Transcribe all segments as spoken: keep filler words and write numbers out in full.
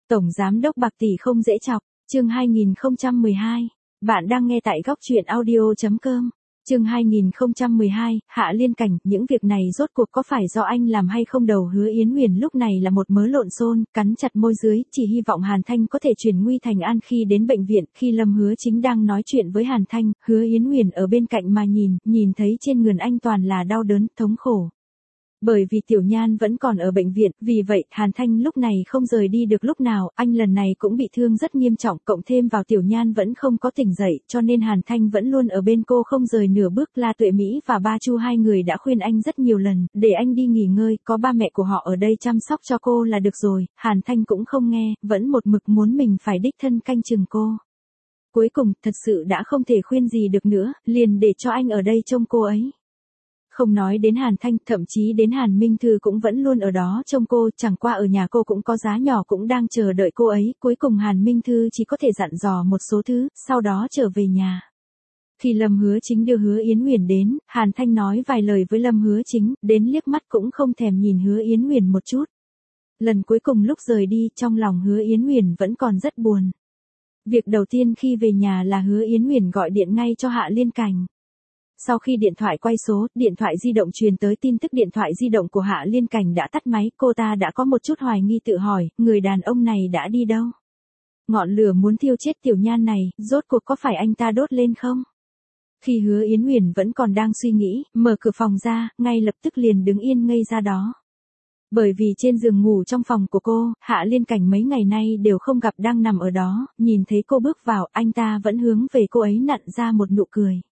Tổng giám đốc bạc tỷ không dễ chọc, chương hai nghìn không trăm mười hai. Bạn đang nghe tại góc truyện audio chấm com. Chương hai nghìn không trăm mười hai, Hạ Liên Cảnh, những việc này rốt cuộc có phải do anh làm hay không? Đầu Hứa Yến Huyền lúc này là một mớ lộn xôn, cắn chặt môi dưới, chỉ hy vọng Hàn Thanh có thể chuyển nguy thành an. Khi đến bệnh viện, khi Lâm Hứa Chính đang nói chuyện với Hàn Thanh, Hứa Yến Huyền ở bên cạnh mà nhìn, nhìn thấy trên người anh toàn là đau đớn, thống khổ. Bởi vì Tiểu Nhan vẫn còn ở bệnh viện, vì vậy, Hàn Thanh lúc này không rời đi được lúc nào, anh lần này cũng bị thương rất nghiêm trọng, cộng thêm vào Tiểu Nhan vẫn không có tỉnh dậy, cho nên Hàn Thanh vẫn luôn ở bên cô không rời nửa bước. La Tuệ Mỹ và Ba Chu hai người đã khuyên anh rất nhiều lần, để anh đi nghỉ ngơi, có ba mẹ của họ ở đây chăm sóc cho cô là được rồi, Hàn Thanh cũng không nghe, vẫn một mực muốn mình phải đích thân canh chừng cô. Cuối cùng, thật sự đã không thể khuyên gì được nữa, liền để cho anh ở đây trông cô ấy. Không nói đến Hàn Thanh, thậm chí đến Hàn Minh Thư cũng vẫn luôn ở đó trông cô, chẳng qua ở nhà cô cũng có giá nhỏ cũng đang chờ đợi cô ấy, cuối cùng Hàn Minh Thư chỉ có thể dặn dò một số thứ, sau đó trở về nhà. Khi Lâm Hứa Chính đưa Hứa Yến Huyền đến, Hàn Thanh nói vài lời với Lâm Hứa Chính, đến liếc mắt cũng không thèm nhìn Hứa Yến Huyền một chút. Lần cuối cùng lúc rời đi, trong lòng Hứa Yến Huyền vẫn còn rất buồn. Việc đầu tiên khi về nhà là Hứa Yến Huyền gọi điện ngay cho Hạ Liên Cảnh. Sau khi điện thoại quay số, điện thoại di động truyền tới tin tức điện thoại di động của Hạ Liên Cảnh đã tắt máy, cô ta đã có một chút hoài nghi tự hỏi, người đàn ông này đã đi đâu? Ngọn lửa muốn thiêu chết Tiểu Nhan này, rốt cuộc có phải anh ta đốt lên không? Khi Hứa Yến Huyền vẫn còn đang suy nghĩ, mở cửa phòng ra, ngay lập tức liền đứng yên ngây ra đó. Bởi vì trên giường ngủ trong phòng của cô, Hạ Liên Cảnh mấy ngày nay đều không gặp đang nằm ở đó, nhìn thấy cô bước vào, anh ta vẫn hướng về cô ấy nặn ra một nụ cười.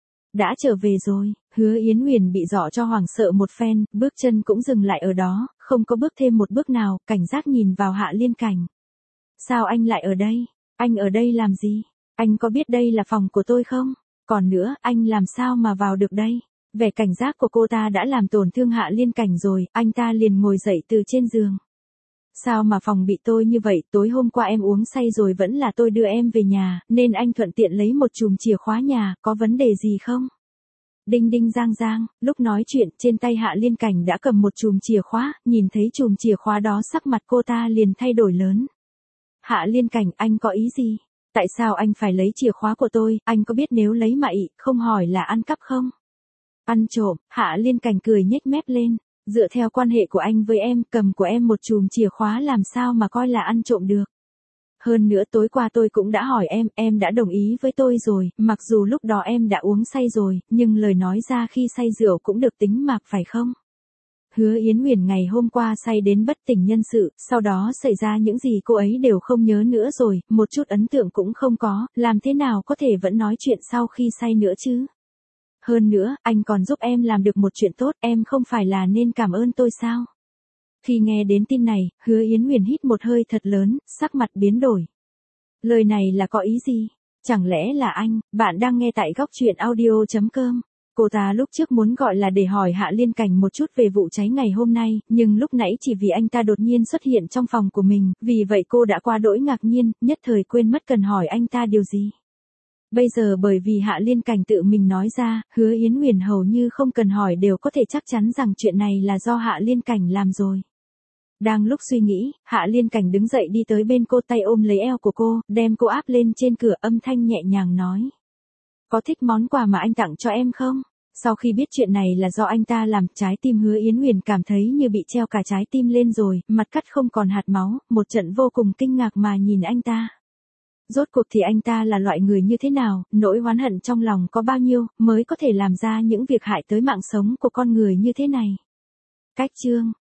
Đã trở về rồi, Hứa Yến Huyền bị dọa cho hoảng sợ một phen, bước chân cũng dừng lại ở đó, không có bước thêm một bước nào, cảnh giác nhìn vào Hạ Liên Cảnh. Sao anh lại ở đây? Anh ở đây làm gì? Anh có biết đây là phòng của tôi không? Còn nữa, anh làm sao mà vào được đây? Vẻ cảnh giác của cô ta đã làm tổn thương Hạ Liên Cảnh rồi, anh ta liền ngồi dậy từ trên giường. Sao mà phòng bị tôi như vậy, tối hôm qua em uống say rồi vẫn là tôi đưa em về nhà, nên anh thuận tiện lấy một chùm chìa khóa nhà, có vấn đề gì không? Đinh đinh giang giang, lúc nói chuyện, trên tay Hạ Liên Cảnh đã cầm một chùm chìa khóa, nhìn thấy chùm chìa khóa đó sắc mặt cô ta liền thay đổi lớn. Hạ Liên Cảnh, anh có ý gì? Tại sao anh phải lấy chìa khóa của tôi, anh có biết nếu lấy mà ị, không hỏi là ăn cắp không? Ăn trộm, Hạ Liên Cảnh cười nhếch mép lên. Dựa theo quan hệ của anh với em, cầm của em một chùm chìa khóa làm sao mà coi là ăn trộm được. Hơn nữa tối qua tôi cũng đã hỏi em, em đã đồng ý với tôi rồi, mặc dù lúc đó em đã uống say rồi, nhưng lời nói ra khi say rượu cũng được tính mạc phải không? Hứa Yến Huyền ngày hôm qua say đến bất tỉnh nhân sự, sau đó xảy ra những gì cô ấy đều không nhớ nữa rồi, một chút ấn tượng cũng không có, làm thế nào có thể vẫn nói chuyện sau khi say nữa chứ? Hơn nữa, anh còn giúp em làm được một chuyện tốt, em không phải là nên cảm ơn tôi sao? Khi nghe đến tin này, Hứa Yến Huyền hít một hơi thật lớn, sắc mặt biến đổi. Lời này là có ý gì? Chẳng lẽ là anh, bạn đang nghe tại góc truyện audio chấm com. Cô ta lúc trước muốn gọi là để hỏi Hạ Liên Cảnh một chút về vụ cháy ngày hôm nay, nhưng lúc nãy chỉ vì anh ta đột nhiên xuất hiện trong phòng của mình, vì vậy cô đã quá đỗi ngạc nhiên, nhất thời quên mất cần hỏi anh ta điều gì. Bây giờ bởi vì Hạ Liên Cảnh tự mình nói ra, Hứa Yến Huyền hầu như không cần hỏi đều có thể chắc chắn rằng chuyện này là do Hạ Liên Cảnh làm rồi. Đang lúc suy nghĩ, Hạ Liên Cảnh đứng dậy đi tới bên cô, tay ôm lấy eo của cô, đem cô áp lên trên cửa, âm thanh nhẹ nhàng nói. Có thích món quà mà anh tặng cho em không? Sau khi biết chuyện này là do anh ta làm, trái tim Hứa Yến Huyền cảm thấy như bị treo cả trái tim lên rồi, mặt cắt không còn hạt máu, một trận vô cùng kinh ngạc mà nhìn anh ta. Rốt cuộc thì anh ta là loại người như thế nào, nỗi oán hận trong lòng có bao nhiêu, mới có thể làm ra những việc hại tới mạng sống của con người như thế này. Cách chương